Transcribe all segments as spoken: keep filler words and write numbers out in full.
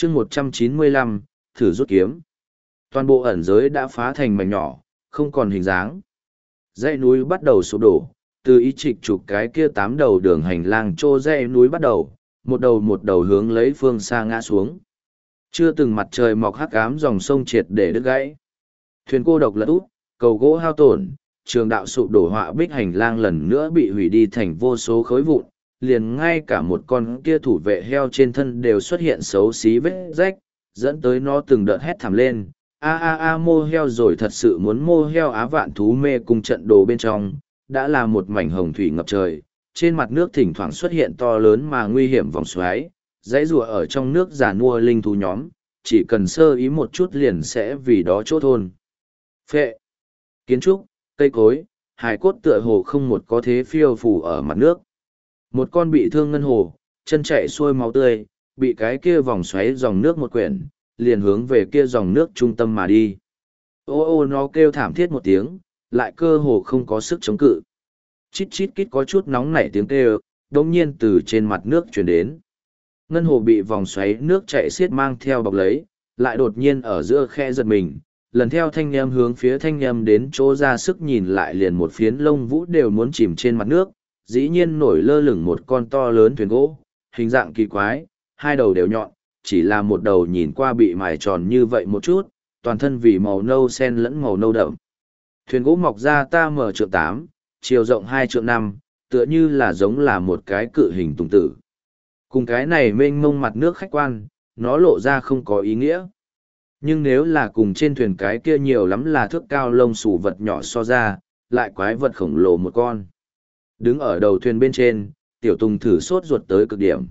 chương một trăm chín mươi lăm, thử rút kiếm. Toàn bộ ẩn giới đã phá thành mảnh nhỏ, không còn hình dáng. Dãy núi bắt đầu sụp đổ, từ ý trịch chụp cái kia tám đầu đường hành lang trô dãy núi bắt đầu, một đầu một đầu hướng lấy phương xa ngã xuống. Chưa từng mặt trời mọc hắc ám dòng sông triệt để đứt gãy. Thuyền cô độc lật úp, cầu gỗ hao tổn, trường đạo sụp đổ họa bích hành lang lần nữa bị hủy đi thành vô số khối vụn, liền ngay cả một con kia thủ vệ heo trên thân đều xuất hiện xấu xí vết rách, dẫn tới nó từng đợt hét thảm lên. A a a mô heo rồi thật sự muốn mô heo á vạn thú mê cùng trận đồ bên trong, đã là một mảnh hồng thủy ngập trời, trên mặt nước thỉnh thoảng xuất hiện to lớn mà nguy hiểm vòng xoáy, dãy rùa ở trong nước già nua linh thú nhóm, chỉ cần sơ ý một chút liền sẽ vì đó chỗ thôn. Phệ, kiến trúc, cây cối, hài cốt tựa hồ không một có thế phiêu phù ở mặt nước. Một con bị thương ngân hồ, chân chạy xuôi máu tươi, bị cái kia vòng xoáy dòng nước một quyển, liền hướng về kia dòng nước trung tâm mà đi. Ô ô nó kêu thảm thiết một tiếng, lại cơ hồ không có sức chống cự. Chít chít kít có chút nóng nảy tiếng kêu, đột nhiên từ trên mặt nước truyền đến. Ngân hồ bị vòng xoáy nước chạy xiết mang theo bọc lấy, lại đột nhiên ở giữa khe giật mình, lần theo thanh âm hướng phía thanh âm đến chỗ ra sức nhìn lại liền một phiến lông vũ đều muốn chìm trên mặt nước, dĩ nhiên nổi lơ lửng một con to lớn thuyền gỗ, hình dạng kỳ quái, hai đầu đều nhọn, chỉ là một đầu nhìn qua bị mài tròn như vậy một chút, toàn thân vì màu nâu sen lẫn màu nâu đậm. Thuyền gỗ mọc ra ta mở trượng tám, chiều rộng hai trượng năm, tựa như là giống là một cái cự hình tùng tử. Cùng cái này mênh mông mặt nước khách quan, nó lộ ra không có ý nghĩa. Nhưng nếu là cùng trên thuyền cái kia nhiều lắm là thước cao lông xù vật nhỏ so ra, lại quái vật khổng lồ một con. Đứng ở đầu thuyền bên trên, tiểu tùng thử sốt ruột tới cực điểm.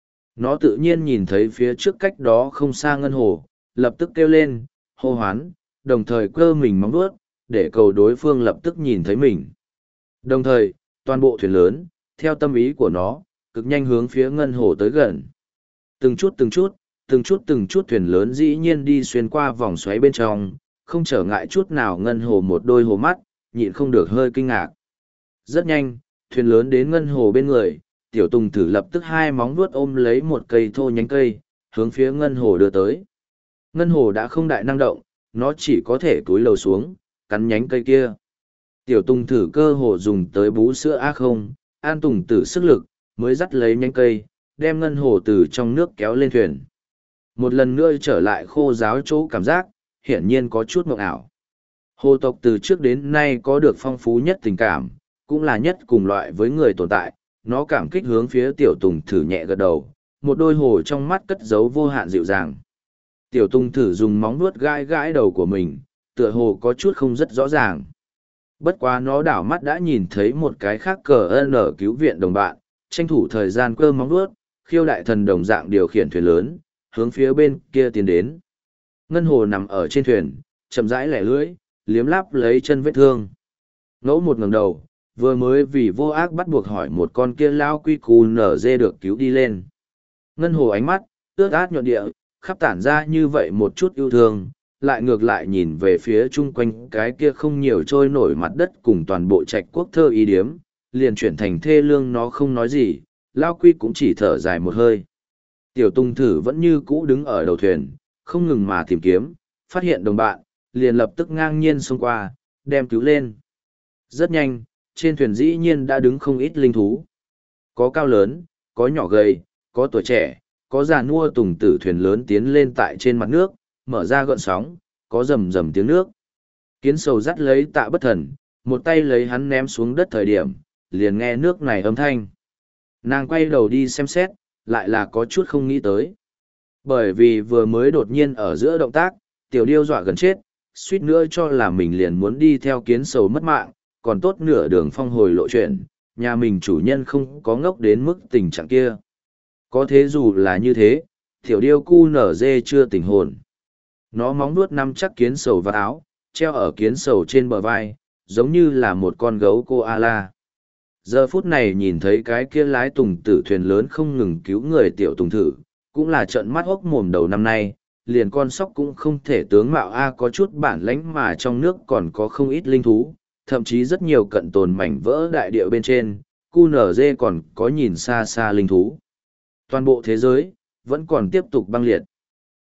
Nó tự nhiên nhìn thấy phía trước cách đó không xa ngân hồ, lập tức kêu lên, hô hoán, đồng thời cơ mình móng vuốt, để cầu đối phương lập tức nhìn thấy mình. Đồng thời, toàn bộ thuyền lớn, theo tâm ý của nó, cực nhanh hướng phía ngân hồ tới gần. Từng chút từng chút, từng chút từng chút thuyền lớn dĩ nhiên đi xuyên qua vòng xoáy bên trong, không trở ngại chút nào ngân hồ một đôi hồ mắt, nhịn không được hơi kinh ngạc. Rất nhanh, thuyền lớn đến ngân hồ bên người, tiểu tùng thử lập tức hai móng vuốt ôm lấy một cây thô nhánh cây, hướng phía ngân hồ đưa tới. Ngân hồ đã không đại năng động, nó chỉ có thể túi lầu xuống, cắn nhánh cây kia. Tiểu tùng thử cơ hồ dùng tới bú sữa a không, an tùng tử sức lực, mới dắt lấy nhánh cây, đem ngân hồ từ trong nước kéo lên thuyền. Một lần nữa trở lại khô giáo chỗ cảm giác, hiển nhiên có chút mộng ảo. Hồ tộc từ trước đến nay có được phong phú nhất tình cảm, cũng là nhất cùng loại với người tồn tại, nó cảm kích hướng phía tiểu tùng thử nhẹ gật đầu, một đôi hồ trong mắt cất giấu vô hạn dịu dàng. Tiểu tùng thử dùng móng vuốt gãi gãi đầu của mình, tựa hồ có chút không rất rõ ràng. Bất quá nó đảo mắt đã nhìn thấy một cái khác cờ ân ở cứu viện đồng bạn, tranh thủ thời gian cơ móng vuốt, khiêu đại thần đồng dạng điều khiển thuyền lớn, hướng phía bên kia tiến đến. Ngân hồ nằm ở trên thuyền, chậm rãi lẻ lưỡi, liếm láp lấy chân vết thương. Ngẫu một ngẩng đầu, vừa mới vì vô ác bắt buộc hỏi một con kia lao quy cù nở dê được cứu đi lên. Ngân hồ ánh mắt, ướt át nhuận địa, khắp tản ra như vậy một chút yêu thương, lại ngược lại nhìn về phía chung quanh cái kia không nhiều trôi nổi mặt đất cùng toàn bộ trạch quốc thơ ý điếm, liền chuyển thành thê lương nó không nói gì, lao quy cũng chỉ thở dài một hơi. Tiểu Tùng thử vẫn như cũ đứng ở đầu thuyền, không ngừng mà tìm kiếm, phát hiện đồng bạn, liền lập tức ngang nhiên xông qua, đem cứu lên. Rất nhanh, trên thuyền dĩ nhiên đã đứng không ít linh thú. Có cao lớn, có nhỏ gầy, có tuổi trẻ, có già nua tùng tử thuyền lớn tiến lên tại trên mặt nước, mở ra gợn sóng, có rầm rầm tiếng nước. Kiến sầu dắt lấy Tạ Bất Thần, một tay lấy hắn ném xuống đất thời điểm, liền nghe nước này âm thanh. Nàng quay đầu đi xem xét, lại là có chút không nghĩ tới. Bởi vì vừa mới đột nhiên ở giữa động tác, tiểu điêu dọa gần chết, suýt nữa cho là mình liền muốn đi theo kiến sầu mất mạng, còn tốt nửa đường phong hồi lộ chuyện, nhà mình chủ nhân không có ngốc đến mức tình trạng kia. Có thế dù là như thế, tiểu điêu cu nở dê chưa tỉnh hồn. Nó móng nuốt nắm chắc kiến sầu vào áo, treo ở kiến sầu trên bờ vai, giống như là một con gấu koala. Giờ phút này nhìn thấy cái kia lái tùng tử thuyền lớn không ngừng cứu người tiểu tùng thử, cũng là trận mắt hốc mồm đầu năm nay, liền con sóc cũng không thể tướng mạo A có chút bản lãnh mà trong nước còn có không ít linh thú, thậm chí rất nhiều cận tồn mảnh vỡ đại địa bên trên, cu nở dê còn có nhìn xa xa linh thú. Toàn bộ thế giới, vẫn còn tiếp tục băng liệt.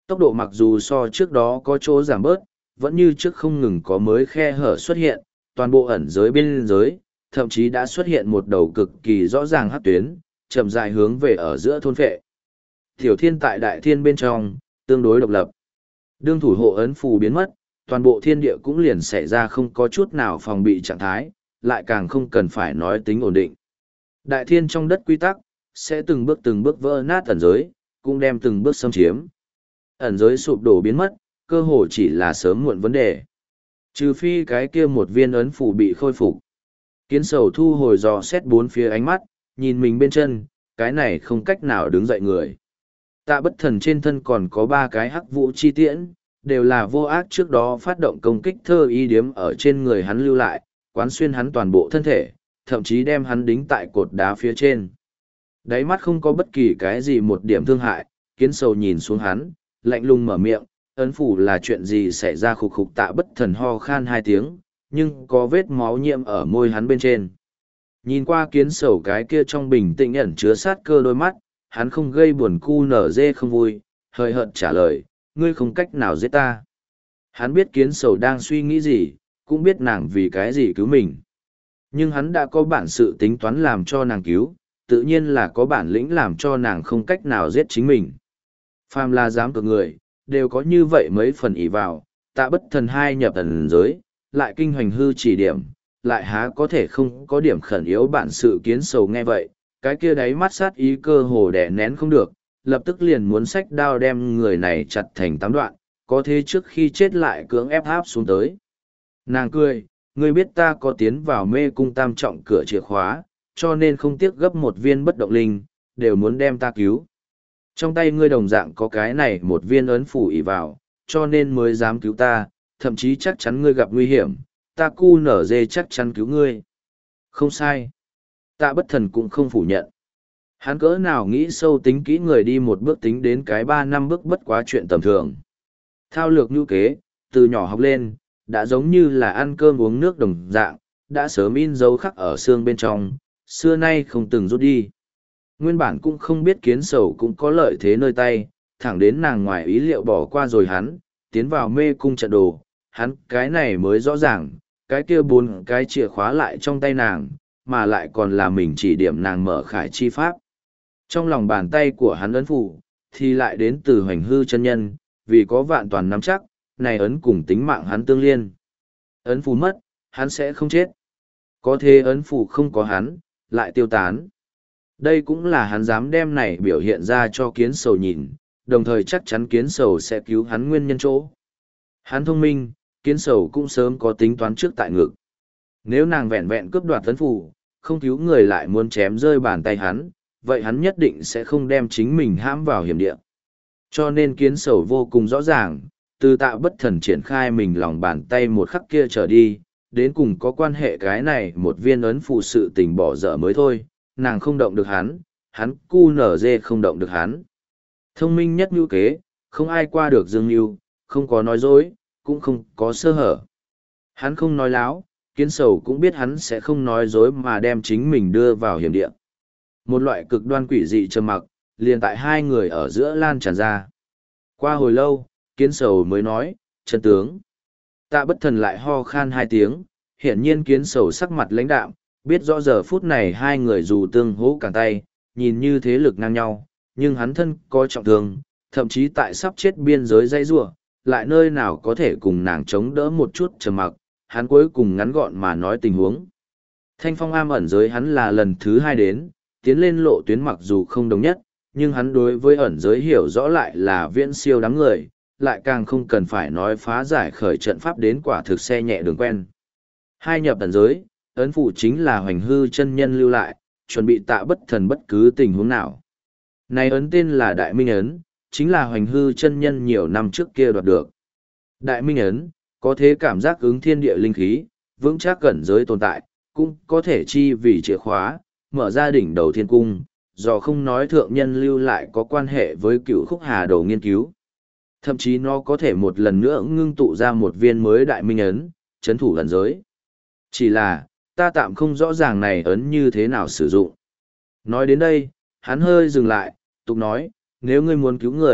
Tốc độ mặc dù so trước đó có chỗ giảm bớt, vẫn như trước không ngừng có mới khe hở xuất hiện, toàn bộ ẩn giới biên giới, thậm chí đã xuất hiện một đầu cực kỳ rõ ràng hắc tuyến, chậm dài hướng về ở giữa thôn phệ. Tiểu thiên tại đại thiên bên trong, tương đối độc lập. Đương thủ hộ ấn phù biến mất, toàn bộ thiên địa cũng liền xảy ra không có chút nào phòng bị trạng thái, lại càng không cần phải nói tính ổn định. Đại thiên trong đất quy tắc, sẽ từng bước từng bước vỡ nát ẩn giới, cũng đem từng bước xâm chiếm. Ẩn giới sụp đổ biến mất, cơ hồ chỉ là sớm muộn vấn đề. Trừ phi cái kia một viên ấn phù bị khôi phục. Kiến sầu thu hồi dò xét bốn phía ánh mắt, nhìn mình bên chân, cái này không cách nào đứng dậy người. Tạ bất thần trên thân còn có ba cái hắc vũ chi tiễn, đều là vô ác trước đó phát động công kích thơ y điếm ở trên người hắn lưu lại, quán xuyên hắn toàn bộ thân thể, thậm chí đem hắn đính tại cột đá phía trên. Đáy mắt không có bất kỳ cái gì một điểm thương hại, kiến sầu nhìn xuống hắn, lạnh lùng mở miệng, ấn phủ là chuyện gì xảy ra. Khục khục tạ bất thần ho khan hai tiếng, nhưng có vết máu nhiễm ở môi hắn bên trên. Nhìn qua kiến sầu cái kia trong bình tĩnh ẩn chứa sát cơ đôi mắt, hắn không gây buồn cu nở dê không vui, hơi hợt trả lời, ngươi không cách nào giết ta. Hắn biết kiến sầu đang suy nghĩ gì, cũng biết nàng vì cái gì cứu mình. Nhưng hắn đã có bản sự tính toán làm cho nàng cứu, tự nhiên là có bản lĩnh làm cho nàng không cách nào giết chính mình. Phàm là dám cược người, đều có như vậy mấy phần ỷ vào, tạ bất thần hai nhập ẩn giới, lại kinh hoành hư chỉ điểm, lại há có thể không có điểm khẩn yếu. Bản sự kiến sầu nghe vậy, cái kia đáy mắt sát ý cơ hồ đè nén không được, lập tức liền muốn xách đao đem người này chặt thành tám đoạn, có thế trước khi chết lại cưỡng ép áp xuống tới. Nàng cười, ngươi biết ta có tiến vào mê cung tam trọng cửa chìa khóa, cho nên không tiếc gấp một viên bất động linh, đều muốn đem ta cứu. Trong tay ngươi đồng dạng có cái này một viên ấn phủ ỷ vào, cho nên mới dám cứu ta, thậm chí chắc chắn ngươi gặp nguy hiểm, ta cu nở dê chắc chắn cứu ngươi. Không sai. Tạ bất thần cũng không phủ nhận. Hắn cỡ nào nghĩ sâu tính kỹ người đi một bước tính đến cái ba năm bước bất quá chuyện tầm thường. Thao lược nhu kế, từ nhỏ học lên, đã giống như là ăn cơm uống nước đồng dạng, đã sớm in dấu khắc ở xương bên trong, xưa nay không từng rút đi. Nguyên bản cũng không biết kiến sầu cũng có lợi thế nơi tay, thẳng đến nàng ngoài ý liệu bỏ qua rồi hắn, tiến vào mê cung trận đồ, hắn cái này mới rõ ràng, cái kia bốn cái chìa khóa lại trong tay nàng, mà lại còn là mình chỉ điểm nàng mở khải chi pháp. Trong lòng bàn tay của hắn ấn phủ, thì lại đến từ hoành hư chân nhân, vì có vạn toàn nắm chắc, này ấn cùng tính mạng hắn tương liên. Ấn phù mất, hắn sẽ không chết. Có thế ấn phù không có hắn, lại tiêu tán. Đây cũng là hắn dám đem này biểu hiện ra cho kiến sầu nhìn, đồng thời chắc chắn kiến sầu sẽ cứu hắn nguyên nhân chỗ. Hắn thông minh, kiến sầu cũng sớm có tính toán trước tại ngực. Nếu nàng vẹn vẹn cướp đoạt ấn phù, không cứu người lại muốn chém rơi bàn tay hắn, vậy hắn nhất định sẽ không đem chính mình hãm vào hiểm địa. Cho nên kiến sầu vô cùng rõ ràng, từ tạ bất thần triển khai mình lòng bàn tay một khắc kia trở đi, đến cùng có quan hệ cái này một viên ấn phù sự tình bỏ dở mới thôi, nàng không động được hắn, hắn cu nở dê không động được hắn. Thông minh nhất nhu kế, không ai qua được dương nhu, không có nói dối, cũng không có sơ hở. Hắn không nói láo, kiến sầu cũng biết hắn sẽ không nói dối mà đem chính mình đưa vào hiểm địa. Một loại cực đoan quỷ dị trầm mặc, liền tại hai người ở giữa lan tràn ra. Qua hồi lâu, kiến sầu mới nói, chân tướng. Tạ bất thần lại ho khan hai tiếng, hiển nhiên kiến sầu sắc mặt lãnh đạm, biết rõ giờ phút này hai người dù tương hỗ cả tay, nhìn như thế lực ngang nhau, nhưng hắn thân có trọng thương, thậm chí tại sắp chết biên giới dây rua, lại nơi nào có thể cùng nàng chống đỡ một chút trầm mặc, hắn cuối cùng ngắn gọn mà nói tình huống. Thanh phong am ẩn giới hắn là lần thứ hai đến, tiến lên lộ tuyến mặc dù không đồng nhất, nhưng hắn đối với ẩn giới hiểu rõ lại là viễn siêu đám người, lại càng không cần phải nói phá giải khởi trận pháp đến quả thực xe nhẹ đường quen. Hai nhập ẩn giới, ấn phụ chính là hoành hư chân nhân lưu lại, chuẩn bị tạ bất thần bất cứ tình huống nào. Này ấn tên là Đại Minh ấn, chính là hoành hư chân nhân nhiều năm trước kia đoạt được. Đại Minh ấn, có thế cảm giác ứng thiên địa linh khí, vững chắc cẩn giới tồn tại, cũng có thể chi vì chìa khóa, mở ra đỉnh đầu thiên cung, do không nói thượng nhân lưu lại có quan hệ với cựu khúc hà đồ nghiên cứu. Thậm chí nó có thể một lần nữa ngưng tụ ra một viên mới Đại Minh ấn, chấn thủ ẩn giới. Chỉ là, ta tạm không rõ ràng này ấn như thế nào sử dụng. Nói đến đây, hắn hơi dừng lại, tục nói, nếu ngươi muốn cứu người,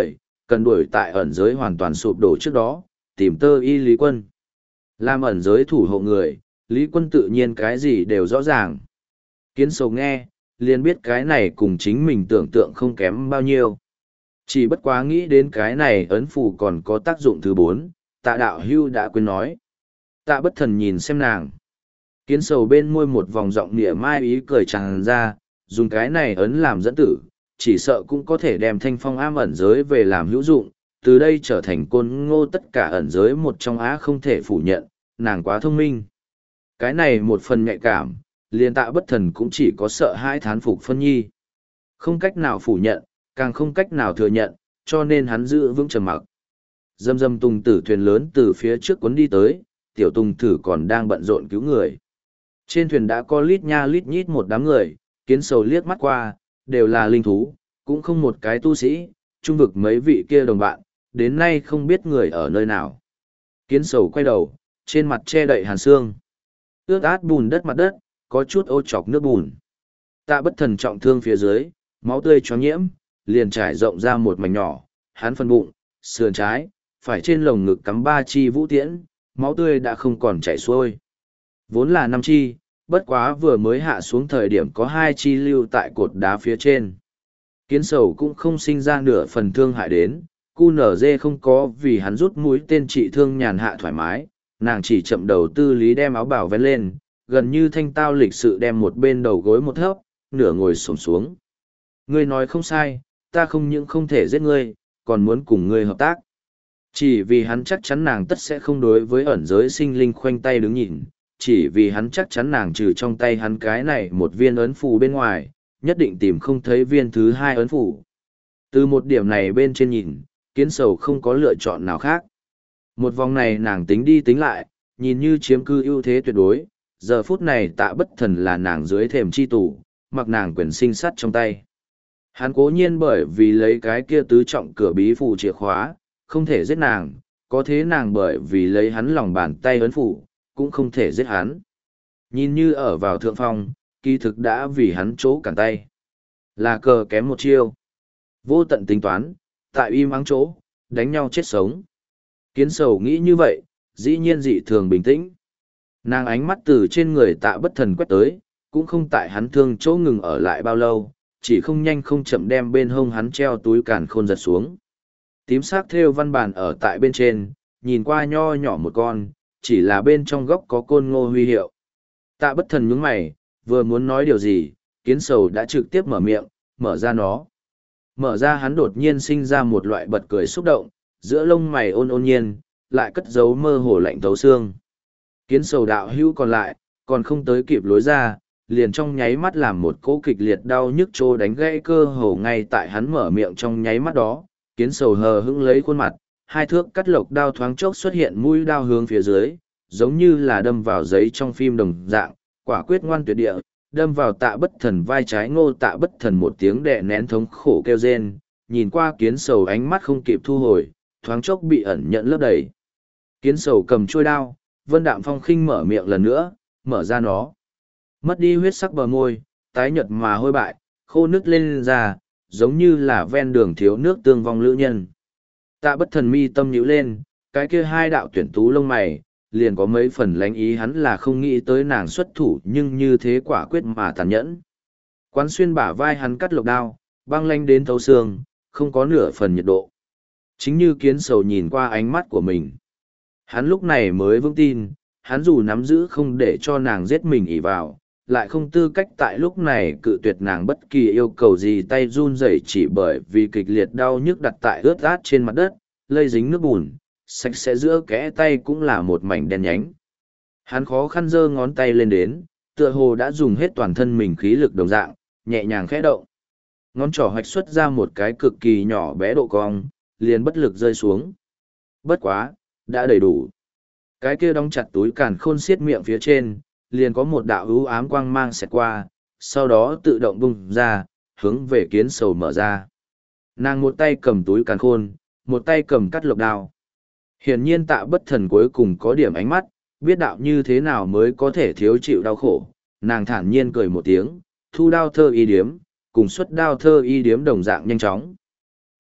cần đuổi tại ẩn giới hoàn toàn sụp đổ trước đó, tìm tơ y Lý Quân. Làm ẩn giới thủ hộ người, Lý Quân tự nhiên cái gì đều rõ ràng. Kiến sầu nghe, liền biết cái này cùng chính mình tưởng tượng không kém bao nhiêu. Chỉ bất quá nghĩ đến cái này ấn phù còn có tác dụng thứ bốn, tạ đạo hưu đã quên nói. Tạ bất thần nhìn xem nàng. Kiến sầu bên môi một vòng giọng nịa mai ý cười tràn ra, dùng cái này ấn làm dẫn tử, chỉ sợ cũng có thể đem thanh phong am ẩn giới về làm hữu dụng, từ đây trở thành côn ngô tất cả ẩn giới một trong á không thể phủ nhận, nàng quá thông minh. Cái này một phần nhạy cảm, liền tạ bất thần cũng chỉ có sợ hai thán phục phân nhi. Không cách nào phủ nhận, càng không cách nào thừa nhận, cho nên hắn giữ vững trầm mặc. Dâm dâm tùng tử thuyền lớn từ phía trước cuốn đi tới, tiểu tùng tử còn đang bận rộn cứu người. Trên thuyền đã có lít nha lít nhít một đám người, kiến sầu liếc mắt qua, đều là linh thú, cũng không một cái tu sĩ, trung vực mấy vị kia đồng bạn, đến nay không biết người ở nơi nào. Kiến sầu quay đầu, trên mặt che đậy hàn xương. Ướt át bùn đất mặt đất, có chút ô chọc nước bùn. Tạ bất thần trọng thương phía dưới, máu tươi choáng nhiễm, liền trải rộng ra một mảnh nhỏ, hắn phân bụng, sườn trái, phải trên lồng ngực cắm ba chi vũ tiễn, máu tươi đã không còn chảy xuôi. Vốn là năm chi, bất quá vừa mới hạ xuống thời điểm có hai chi lưu tại cột đá phía trên. Kiến sầu cũng không sinh ra nửa phần thương hại đến, cu nở dê không có vì hắn rút mũi tên trị thương nhàn hạ thoải mái, nàng chỉ chậm đầu tư lý đem áo bảo vén lên, gần như thanh tao lịch sự đem một bên đầu gối một thấp, nửa ngồi xổm xuống. Ngươi nói không sai, ta không những không thể giết ngươi, còn muốn cùng ngươi hợp tác. Chỉ vì hắn chắc chắn nàng tất sẽ không đối với ẩn giới sinh linh khoanh tay đứng nhìn, chỉ vì hắn chắc chắn nàng trừ trong tay hắn cái này một viên ấn phù bên ngoài, nhất định tìm không thấy viên thứ hai ấn phù. Từ một điểm này bên trên nhìn, kiến sầu không có lựa chọn nào khác. Một vòng này nàng tính đi tính lại, nhìn như chiếm cư ưu thế tuyệt đối, giờ phút này tạ bất thần là nàng dưới thềm chi tủ, mặc nàng quyền sinh sắt trong tay. Hắn cố nhiên bởi vì lấy cái kia tứ trọng cửa bí phù chìa khóa, không thể giết nàng, có thế nàng bởi vì lấy hắn lòng bàn tay ấn phù, cũng không thể giết hắn. Nhìn như ở vào thượng phong, kỳ thực đã vì hắn chỗ cản tay. Là cờ kém một chiêu. Vô tận tính toán, tại im ắng chỗ, đánh nhau chết sống. Kiến sầu nghĩ như vậy, dĩ nhiên dị thường bình tĩnh. Nàng ánh mắt từ trên người tạ bất thần quét tới, cũng không tại hắn thương chỗ ngừng ở lại bao lâu, chỉ không nhanh không chậm đem bên hông hắn treo túi càn khôn giật xuống. Tím sắc thêu văn bản ở tại bên trên, nhìn qua nho nhỏ một con, chỉ là bên trong góc có côn ngô huy hiệu. Tạ bất thần nhướng mày, vừa muốn nói điều gì, kiến sầu đã trực tiếp mở miệng, mở ra nó. Mở ra hắn đột nhiên sinh ra một loại bật cười xúc động, giữa lông mày ôn ôn nhiên, lại cất giấu mơ hồ lạnh thấu xương. Kiến sầu đạo hữu còn lại, còn không tới kịp lối ra, liền trong nháy mắt làm một cỗ kịch liệt đau nhức trô đánh gãy cơ hồ ngay tại hắn mở miệng trong nháy mắt đó, kiến sầu hờ hững lấy khuôn mặt, hai thước cắt lộc đao thoáng chốc xuất hiện mũi đao hướng phía dưới, giống như là đâm vào giấy trong phim đồng dạng, quả quyết ngoan tuyệt địa, đâm vào tạ bất thần vai trái. Ngô tạ bất thần một tiếng đè nén thống khổ kêu rên, nhìn qua kiến sầu ánh mắt không kịp thu hồi, thoáng chốc bị ẩn nhận lấp đầy. Kiến sầu cầm chuôi đao, Vân Đạm Phong khinh mở miệng lần nữa, mở ra nó. Mất đi huyết sắc bờ môi, tái nhợt mà hôi bại, khô nước lên ra, giống như là ven đường thiếu nước tương vong lữ nhân. Tạ bất thần mi tâm nhíu lên, cái kia hai đạo tuyển tú lông mày, liền có mấy phần lánh ý hắn là không nghĩ tới nàng xuất thủ nhưng như thế quả quyết mà tàn nhẫn. Quán xuyên bả vai hắn cắt lục đao, băng lanh đến thấu xương, không có nửa phần nhiệt độ. Chính như kiến sầu nhìn qua ánh mắt của mình. Hắn lúc này mới vững tin, hắn dù nắm giữ không để cho nàng giết mình ỉ vào, lại không tư cách tại lúc này cự tuyệt nàng bất kỳ yêu cầu gì, tay run rẩy chỉ bởi vì kịch liệt đau nhức đặt tại ướt át trên mặt đất, lây dính nước bùn, sạch sẽ giữa kẽ tay cũng là một mảnh đen nhánh. Hắn khó khăn giơ ngón tay lên đến, tựa hồ đã dùng hết toàn thân mình khí lực đồng dạng, nhẹ nhàng khẽ động. Ngón trỏ hoạch xuất ra một cái cực kỳ nhỏ bé độ cong, liền bất lực rơi xuống. Bất quá, đã đầy đủ. Cái kia đóng chặt túi càn khôn xiết miệng phía trên, liền có một đạo ưu ám quang mang xẹt qua, sau đó tự động bung ra, hướng về kiến sầu mở ra. Nàng một tay cầm túi càn khôn, một tay cầm cắt lộc đao. Hiển nhiên Tạ bất thần cuối cùng có điểm ánh mắt, biết đạo như thế nào mới có thể thiếu chịu đau khổ. Nàng thản nhiên cười một tiếng, thu đao thơ y điếm, cùng xuất đao thơ y điếm đồng dạng nhanh chóng.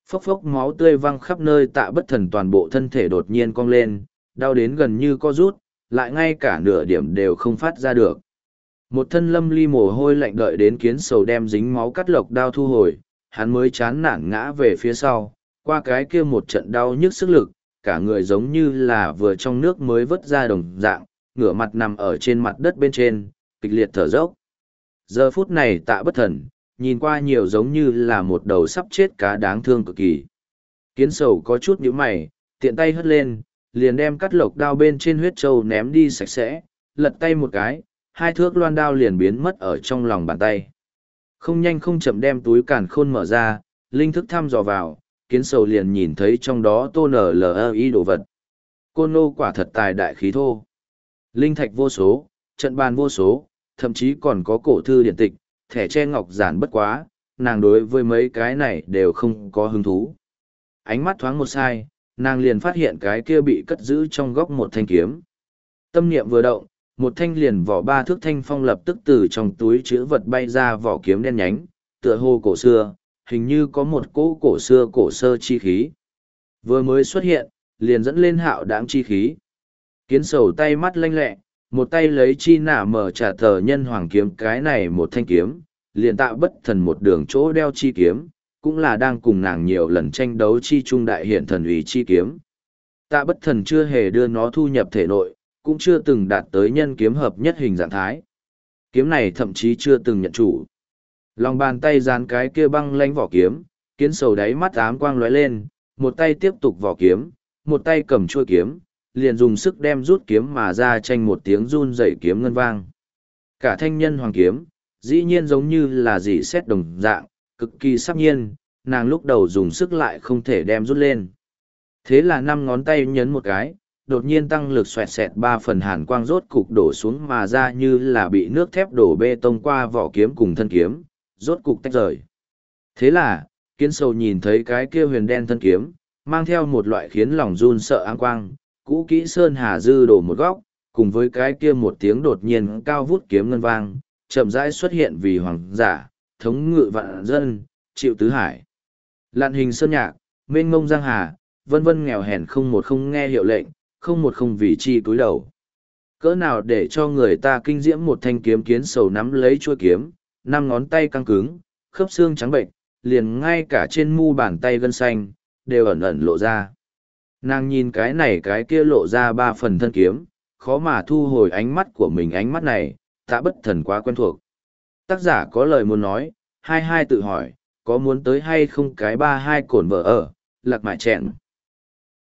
Phốc phốc máu tươi văng khắp nơi, Tạ Bất Thần toàn bộ thân thể đột nhiên cong lên, đau đến gần như co rút, lại ngay cả nửa điểm đều không phát ra được. Một thân lâm ly mồ hôi lạnh, đợi đến Kiến Sầu đem dính máu cắt lộc đao thu hồi, hắn mới chán nản ngã về phía sau, qua cái kia một trận đau nhức sức lực, cả người giống như là vừa trong nước mới vớt ra đồng dạng, ngửa mặt nằm ở trên mặt đất bên trên, kịch liệt thở dốc. Giờ phút này Tạ Bất Thần, nhìn qua nhiều giống như là một đầu sắp chết cá đáng thương cực kỳ. Kiến Sầu có chút nhíu mày, tiện tay hất lên, liền đem cắt lộc đao bên trên huyết trâu ném đi sạch sẽ, lật tay một cái, hai thước loan đao liền biến mất ở trong lòng bàn tay. Không nhanh không chậm đem túi càn khôn mở ra, linh thức thăm dò vào, Kiến Sầu liền nhìn thấy trong đó tô nở lờ y đồ vật. Côn nô quả thật tài đại khí thô. Linh thạch vô số, trận bàn vô số, thậm chí còn có cổ thư điện tịch, thẻ tre ngọc giản bất quá, nàng đối với mấy cái này đều không có hứng thú. Ánh mắt thoáng một sai, nàng liền phát hiện cái kia bị cất giữ trong góc một thanh kiếm. Tâm niệm vừa động, một thanh liền vỏ ba thước thanh phong lập tức từ trong túi chữ vật bay ra, vỏ kiếm đen nhánh, tựa hồ cổ xưa, hình như có một cỗ cổ xưa cổ sơ chi khí. Vừa mới xuất hiện, liền dẫn lên hạo đãng chi khí. Kiến Sầu tay mắt lanh lẹ, một tay lấy chi nả mở trả tờ nhân hoàng kiếm, cái này một thanh kiếm, liền Tạ Bất Thần một đường chỗ đeo chi kiếm, cũng là đang cùng nàng nhiều lần tranh đấu chi trung đại hiện thần uy chi kiếm. Tạ Bất Thần chưa hề đưa nó thu nhập thể nội, cũng chưa từng đạt tới nhân kiếm hợp nhất hình dạng thái. Kiếm này thậm chí chưa từng nhận chủ. Lòng bàn tay dán cái kia băng lánh vỏ kiếm, Kiến Sầu đáy mắt ám quang lóe lên, một tay tiếp tục vỏ kiếm, một tay cầm chuôi kiếm, liền dùng sức đem rút kiếm mà ra, tranh một tiếng run rẩy kiếm ngân vang. Cả thanh nhân hoàng kiếm, dĩ nhiên giống như là dỉ xét đồng dạng, cực kỳ sắc nhiên, nàng lúc đầu dùng sức lại không thể đem rút lên. Thế là năm ngón tay nhấn một cái, đột nhiên tăng lực xoẹt xẹt ba phần hàn quang rốt cục đổ xuống mà ra, như là bị nước thép đổ bê tông qua vỏ kiếm cùng thân kiếm, rốt cục tách rời. Thế là, Kiến Sầu nhìn thấy cái kia huyền đen thân kiếm, mang theo một loại khiến lòng run sợ áng quang, cũ kỹ sơn hà dư đổ một góc, cùng với cái kia một tiếng đột nhiên cao vút kiếm ngân vang, chậm rãi xuất hiện vì hoàng giả, thống ngự vạn dân, chịu tứ hải. Lạn hình sơn nhạc, mênh mông giang hà, vân vân nghèo hèn không một không nghe hiệu lệnh, không một không vì chi túi đầu. Cỡ nào để cho người ta kinh diễm, một thanh kiếm. Kiến Sầu nắm lấy chuôi kiếm, năm ngón tay căng cứng, khớp xương trắng bệnh, liền ngay cả trên mu bàn tay gân xanh, đều ẩn ẩn lộ ra. Nàng nhìn cái này cái kia lộ ra ba phần thân kiếm, khó mà thu hồi ánh mắt của mình. Ánh mắt này, Tạ Bất Thần quá quen thuộc. Tác giả có lời muốn nói, hai hai tự hỏi, có muốn tới hay không cái ba hai cổn vợ ở, lạc mại chẹn.